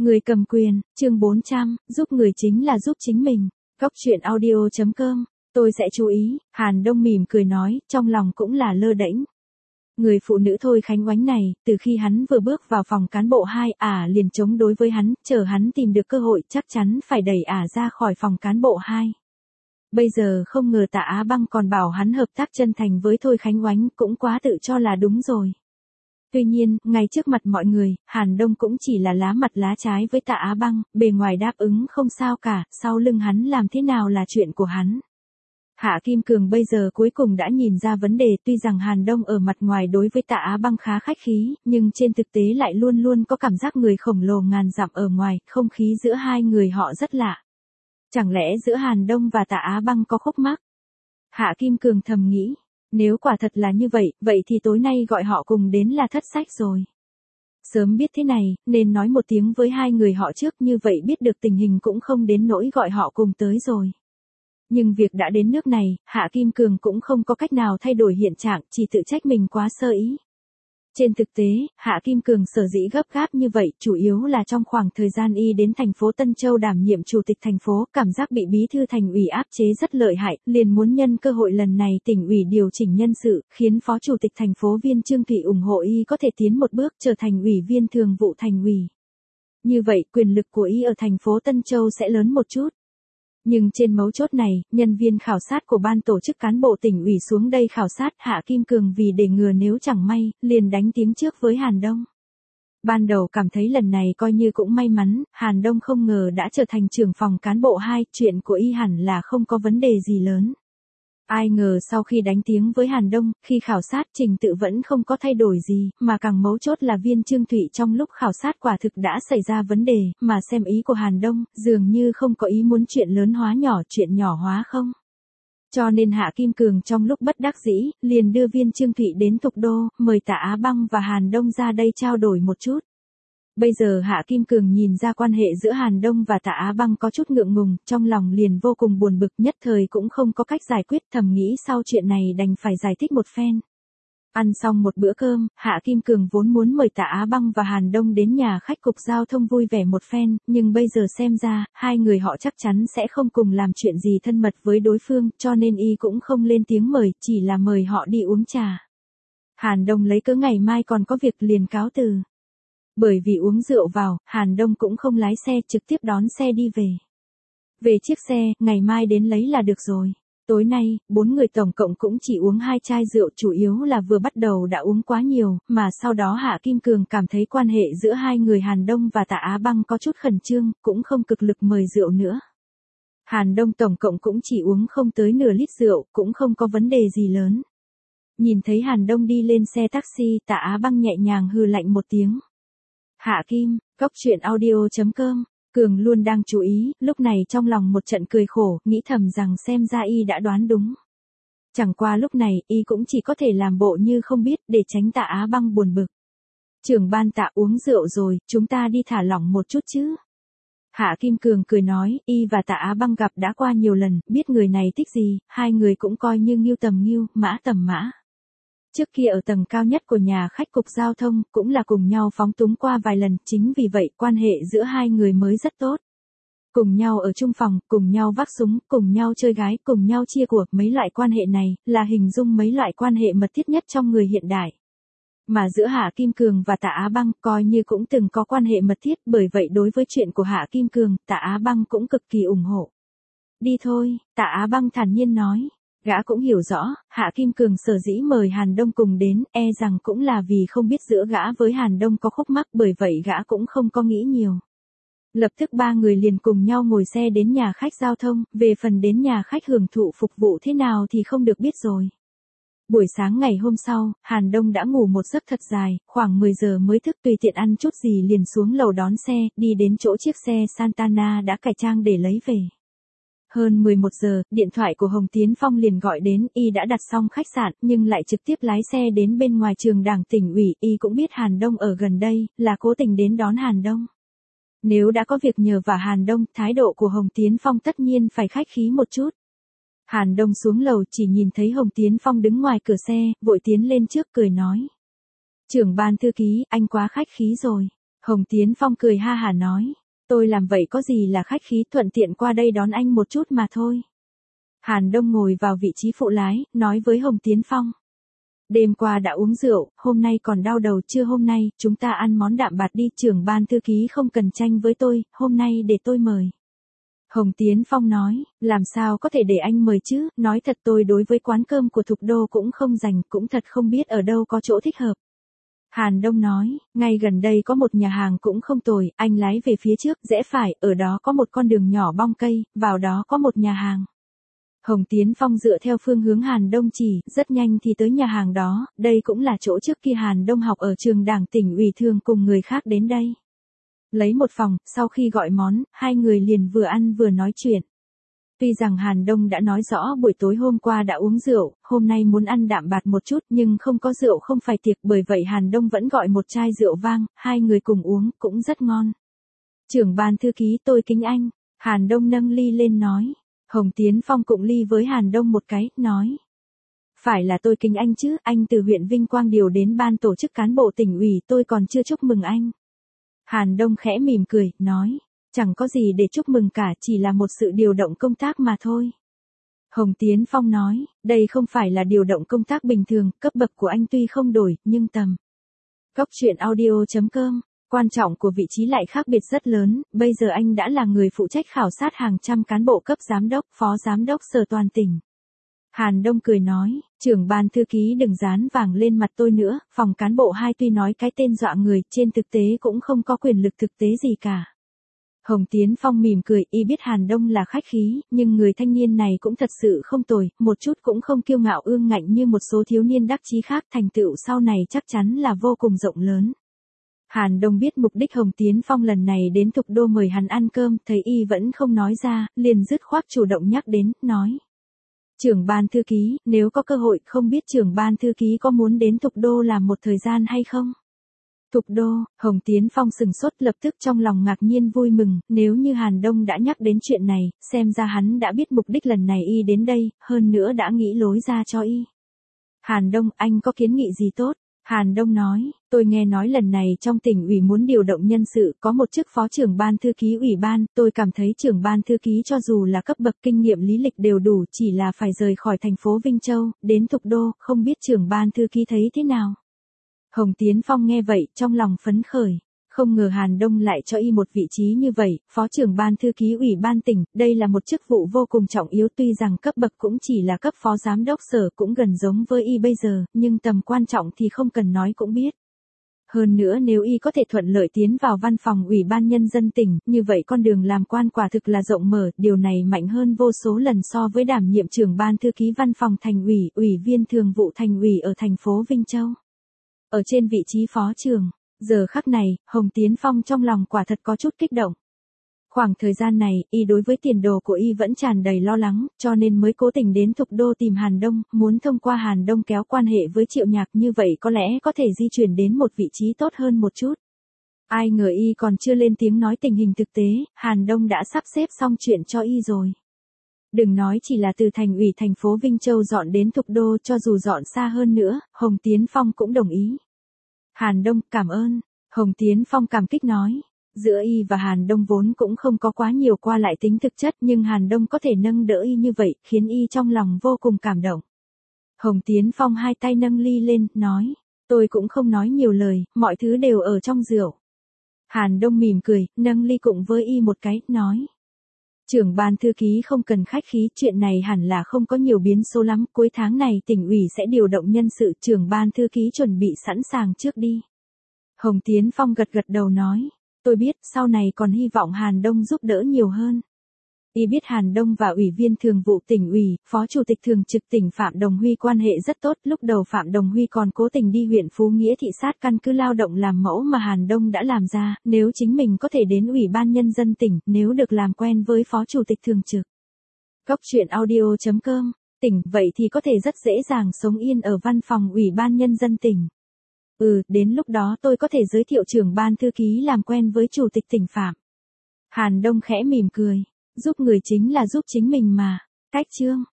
Người cầm quyền, chương 400, giúp người chính là giúp chính mình. Góc truyện audio.com, tôi sẽ chú ý, Hàn Đông mỉm cười nói, trong lòng cũng là lơ đễnh. Người phụ nữ Thôi Khánh Oánh này, từ khi hắn vừa bước vào phòng cán bộ 2, liền chống đối với hắn, chờ hắn tìm được cơ hội chắc chắn phải đẩy ra khỏi phòng cán bộ 2. Bây giờ không ngờ Tạ Á Băng còn bảo hắn hợp tác chân thành với Thôi Khánh Oánh, cũng quá tự cho là đúng rồi. Tuy nhiên, ngay trước mặt mọi người, Hàn Đông cũng chỉ là lá mặt lá trái với Tạ Á Băng, bề ngoài đáp ứng không sao cả, sau lưng hắn làm thế nào là chuyện của hắn. Hạ Kim Cường bây giờ cuối cùng đã nhìn ra vấn đề, tuy rằng Hàn Đông ở mặt ngoài đối với Tạ Á Băng khá khách khí, nhưng trên thực tế lại luôn luôn có cảm giác người khổng lồ ngàn dặm ở ngoài, không khí giữa hai người họ rất lạ. Chẳng lẽ giữa Hàn Đông và Tạ Á Băng có khúc mắc? Hạ Kim Cường thầm nghĩ. Nếu quả thật là như vậy, vậy thì tối nay gọi họ cùng đến là thất sách rồi. Sớm biết thế này, nên nói một tiếng với hai người họ trước, như vậy biết được tình hình cũng không đến nỗi gọi họ cùng tới rồi. Nhưng việc đã đến nước này, Hạ Kim Cường cũng không có cách nào thay đổi hiện trạng, chỉ tự trách mình quá sơ ý. Trên thực tế, Hạ Kim Cường sở dĩ gấp gáp như vậy, chủ yếu là trong khoảng thời gian y đến thành phố Tân Châu đảm nhiệm chủ tịch thành phố, cảm giác bị bí thư thành ủy áp chế rất lợi hại, liền muốn nhân cơ hội lần này tỉnh ủy điều chỉnh nhân sự, khiến phó chủ tịch thành phố Viên Trương Thụy ủng hộ y có thể tiến một bước trở thành ủy viên thường vụ thành ủy. Như vậy, quyền lực của y ở thành phố Tân Châu sẽ lớn một chút. Nhưng trên mấu chốt này, nhân viên khảo sát của ban tổ chức cán bộ tỉnh ủy xuống đây khảo sát, Hạ Kim Cường vì để ngừa nếu chẳng may, liền đánh tiếng trước với Hàn Đông. Ban đầu cảm thấy lần này coi như cũng may mắn, Hàn Đông không ngờ đã trở thành trưởng phòng cán bộ 2, chuyện của y hẳn là không có vấn đề gì lớn. Ai ngờ sau khi đánh tiếng với Hàn Đông, khi khảo sát trình tự vẫn không có thay đổi gì, mà càng mấu chốt là Viên Trương Thụy trong lúc khảo sát quả thực đã xảy ra vấn đề, mà xem ý của Hàn Đông, dường như không có ý muốn chuyện lớn hóa nhỏ, chuyện nhỏ hóa không. Cho nên Hạ Kim Cường trong lúc bất đắc dĩ, liền đưa Viên Trương Thụy đến Thục Đô, mời Tạ Á Băng và Hàn Đông ra đây trao đổi một chút. Bây giờ Hạ Kim Cường nhìn ra quan hệ giữa Hàn Đông và Tạ Á Băng có chút ngượng ngùng, trong lòng liền vô cùng buồn bực, nhất thời cũng không có cách giải quyết, thầm nghĩ sau chuyện này đành phải giải thích một phen. Ăn xong một bữa cơm, Hạ Kim Cường vốn muốn mời Tạ Á Băng và Hàn Đông đến nhà khách cục giao thông vui vẻ một phen, nhưng bây giờ xem ra, hai người họ chắc chắn sẽ không cùng làm chuyện gì thân mật với đối phương, cho nên y cũng không lên tiếng mời, chỉ là mời họ đi uống trà. Hàn Đông lấy cớ ngày mai còn có việc liền cáo từ. Bởi vì uống rượu vào, Hàn Đông cũng không lái xe, trực tiếp đón xe đi về. Về chiếc xe, ngày mai đến lấy là được rồi. Tối nay, 4 người tổng cộng cũng chỉ uống 2 chai rượu, chủ yếu là vừa bắt đầu đã uống quá nhiều, mà sau đó Hạ Kim Cường cảm thấy quan hệ giữa hai người Hàn Đông và Tạ Á Băng có chút khẩn trương, cũng không cực lực mời rượu nữa. Hàn Đông tổng cộng cũng chỉ uống không tới nửa lít rượu, cũng không có vấn đề gì lớn. Nhìn thấy Hàn Đông đi lên xe taxi, Tạ Á Băng nhẹ nhàng hừ lạnh một tiếng. Hạ Kim, góc truyện audio.com, Cường luôn đang chú ý, lúc này trong lòng một trận cười khổ, nghĩ thầm rằng xem ra y đã đoán đúng. Chẳng qua lúc này, y cũng chỉ có thể làm bộ như không biết để tránh Tạ Á Băng buồn bực. Trưởng ban Tạ uống rượu rồi, chúng ta đi thả lỏng một chút chứ. Hạ Kim Cường cười nói, y và Tạ Á Băng gặp đã qua nhiều lần, biết người này thích gì, hai người cũng coi như ngưu tầm ngưu, mã tầm mã. Trước kia ở tầng cao nhất của nhà khách cục giao thông, cũng là cùng nhau phóng túng qua vài lần, chính vì vậy quan hệ giữa hai người mới rất tốt. Cùng nhau ở chung phòng, cùng nhau vác súng, cùng nhau chơi gái, cùng nhau chia của, mấy loại quan hệ này, là hình dung mấy loại quan hệ mật thiết nhất trong người hiện đại. Mà giữa Hạ Kim Cường và Tạ Á Băng, coi như cũng từng có quan hệ mật thiết, bởi vậy đối với chuyện của Hạ Kim Cường, Tạ Á Băng cũng cực kỳ ủng hộ. Đi thôi, Tạ Á Băng thản nhiên nói. Gã cũng hiểu rõ, Hạ Kim Cường sở dĩ mời Hàn Đông cùng đến, rằng cũng là vì không biết giữa gã với Hàn Đông có khúc mắc, bởi vậy gã cũng không có nghĩ nhiều. Lập tức ba người liền cùng nhau ngồi xe đến nhà khách giao thông, về phần đến nhà khách hưởng thụ phục vụ thế nào thì không được biết rồi. Buổi sáng ngày hôm sau, Hàn Đông đã ngủ một giấc thật dài, khoảng 10 giờ mới thức, tùy tiện ăn chút gì liền xuống lầu đón xe, đi đến chỗ chiếc xe Santana đã cải trang để lấy về. Hơn 11 giờ, điện thoại của Hồng Tiến Phong liền gọi đến, y đã đặt xong khách sạn, nhưng lại trực tiếp lái xe đến bên ngoài trường đảng tỉnh ủy, y cũng biết Hàn Đông ở gần đây, là cố tình đến đón Hàn Đông. Nếu đã có việc nhờ vả Hàn Đông, thái độ của Hồng Tiến Phong tất nhiên phải khách khí một chút. Hàn Đông xuống lầu chỉ nhìn thấy Hồng Tiến Phong đứng ngoài cửa xe, vội tiến lên trước cười nói. Trưởng ban thư ký, anh quá khách khí rồi. Hồng Tiến Phong cười ha hả nói, tôi làm vậy có gì là khách khí, thuận tiện qua đây đón anh một chút mà thôi. Hàn Đông ngồi vào vị trí phụ lái, nói với Hồng Tiến Phong. Đêm qua đã uống rượu, hôm nay còn đau đầu, chưa hôm nay, chúng ta ăn món đạm bạc đi, trưởng ban thư ký không cần tranh với tôi, hôm nay để tôi mời. Hồng Tiến Phong nói, làm sao có thể để anh mời chứ, nói thật tôi đối với quán cơm của Thục Đô cũng không rành, cũng thật không biết ở đâu có chỗ thích hợp. Hàn Đông nói, ngay gần đây có một nhà hàng cũng không tồi, anh lái về phía trước, rẽ phải, ở đó có một con đường nhỏ bong cây, vào đó có một nhà hàng. Hồng Tiến Phong dựa theo phương hướng Hàn Đông chỉ, rất nhanh thì tới nhà hàng đó, đây cũng là chỗ trước kia Hàn Đông học ở trường Đảng tỉnh ủy, thường cùng người khác đến đây. Lấy một phòng, sau khi gọi món, hai người liền vừa ăn vừa nói chuyện. Tuy rằng Hàn Đông đã nói rõ buổi tối hôm qua đã uống rượu, hôm nay muốn ăn đạm bạc một chút nhưng không có rượu không phải tiệc, bởi vậy Hàn Đông vẫn gọi một chai rượu vang, hai người cùng uống, cũng rất ngon. Trưởng ban thư ký tôi kính anh, Hàn Đông nâng ly lên nói. Hồng Tiến Phong cụng ly với Hàn Đông một cái, nói. Phải là tôi kính anh chứ, anh từ huyện Vinh Quang điều đến ban tổ chức cán bộ tỉnh ủy, tôi còn chưa chúc mừng anh. Hàn Đông khẽ mỉm cười, nói. Chẳng có gì để chúc mừng cả, chỉ là một sự điều động công tác mà thôi. Hồng Tiến Phong nói, đây không phải là điều động công tác bình thường, cấp bậc của anh tuy không đổi, nhưng tầm. Góc truyện audio.com, quan trọng của vị trí lại khác biệt rất lớn, bây giờ anh đã là người phụ trách khảo sát hàng trăm cán bộ cấp giám đốc, phó giám đốc sở toàn tỉnh. Hàn Đông cười nói, trưởng ban thư ký đừng dán vàng lên mặt tôi nữa, phòng cán bộ 2 tuy nói cái tên dọa người, trên thực tế cũng không có quyền lực thực tế gì cả. Hồng Tiến Phong mỉm cười, y biết Hàn Đông là khách khí, nhưng người thanh niên này cũng thật sự không tồi, một chút cũng không kiêu ngạo ương ngạnh như một số thiếu niên đắc chí khác, thành tựu sau này chắc chắn là vô cùng rộng lớn. Hàn Đông biết mục đích Hồng Tiến Phong lần này đến Thục Đô mời hắn ăn cơm, thấy y vẫn không nói ra, liền dứt khoát chủ động nhắc đến, nói. Trưởng ban thư ký, nếu có cơ hội, không biết trưởng ban thư ký có muốn đến Thục Đô làm một thời gian hay không? Thục Đô, Hồng Tiến Phong sừng sốt, lập tức trong lòng ngạc nhiên vui mừng, nếu như Hàn Đông đã nhắc đến chuyện này, xem ra hắn đã biết mục đích lần này y đến đây, hơn nữa đã nghĩ lối ra cho y. Hàn Đông, anh có kiến nghị gì tốt? Hàn Đông nói, tôi nghe nói lần này trong tỉnh ủy muốn điều động nhân sự, có một chức phó trưởng ban thư ký ủy ban, tôi cảm thấy trưởng ban thư ký cho dù là cấp bậc kinh nghiệm lý lịch đều đủ, chỉ là phải rời khỏi thành phố Vinh Châu, đến Thục Đô, không biết trưởng ban thư ký thấy thế nào? Hồng Tiến Phong nghe vậy, trong lòng phấn khởi. Không ngờ Hàn Đông lại cho y một vị trí như vậy, phó trưởng ban thư ký ủy ban tỉnh, đây là một chức vụ vô cùng trọng yếu, tuy rằng cấp bậc cũng chỉ là cấp phó giám đốc sở, cũng gần giống với y bây giờ, nhưng tầm quan trọng thì không cần nói cũng biết. Hơn nữa nếu y có thể thuận lợi tiến vào văn phòng ủy ban nhân dân tỉnh, như vậy con đường làm quan quả thực là rộng mở, điều này mạnh hơn vô số lần so với đảm nhiệm trưởng ban thư ký văn phòng thành ủy, ủy viên thường vụ thành ủy ở thành phố Vinh Châu. Ở trên vị trí phó trưởng, giờ khắc này, Hồng Tiến Phong trong lòng quả thật có chút kích động. Khoảng thời gian này, y đối với tiền đồ của y vẫn tràn đầy lo lắng, cho nên mới cố tình đến Thục Đô tìm Hàn Đông, muốn thông qua Hàn Đông kéo quan hệ với Triệu Nhạc, như vậy có lẽ có thể di chuyển đến một vị trí tốt hơn một chút. Ai ngờ y còn chưa lên tiếng nói tình hình thực tế, Hàn Đông đã sắp xếp xong chuyện cho y rồi. Đừng nói chỉ là từ thành ủy thành phố Vinh Châu dọn đến Thục Đô, cho dù dọn xa hơn nữa, Hồng Tiến Phong cũng đồng ý. Hàn Đông, cảm ơn. Hồng Tiến Phong cảm kích nói. Giữa y và Hàn Đông vốn cũng không có quá nhiều qua lại tính thực chất, nhưng Hàn Đông có thể nâng đỡ y như vậy, khiến y trong lòng vô cùng cảm động. Hồng Tiến Phong hai tay nâng ly lên, nói. Tôi cũng không nói nhiều lời, mọi thứ đều ở trong rượu. Hàn Đông mỉm cười, nâng ly cụng với y một cái, nói. Trưởng ban thư ký không cần khách khí, chuyện này hẳn là không có nhiều biến số lắm, cuối tháng này tỉnh ủy sẽ điều động nhân sự, trưởng ban thư ký chuẩn bị sẵn sàng trước đi. Hồng Tiến Phong gật gật đầu nói, tôi biết, sau này còn hy vọng Hàn Đông giúp đỡ nhiều hơn. Y biết Hàn Đông và Ủy viên Thường vụ tỉnh ủy, Phó Chủ tịch Thường trực tỉnh Phạm Đồng Huy quan hệ rất tốt, lúc đầu Phạm Đồng Huy còn cố tình đi huyện Phú Nghĩa thị sát căn cứ lao động làm mẫu mà Hàn Đông đã làm ra, nếu chính mình có thể đến Ủy ban Nhân dân tỉnh, nếu được làm quen với Phó Chủ tịch Thường trực. Góc truyện audio.com, tỉnh, vậy thì có thể rất dễ dàng sống yên ở văn phòng Ủy ban Nhân dân tỉnh. Đến lúc đó tôi có thể giới thiệu trưởng ban thư ký làm quen với Chủ tịch tỉnh Phạm. Hàn Đông khẽ mỉm cười. Giúp người chính là giúp chính mình mà. Cách chương.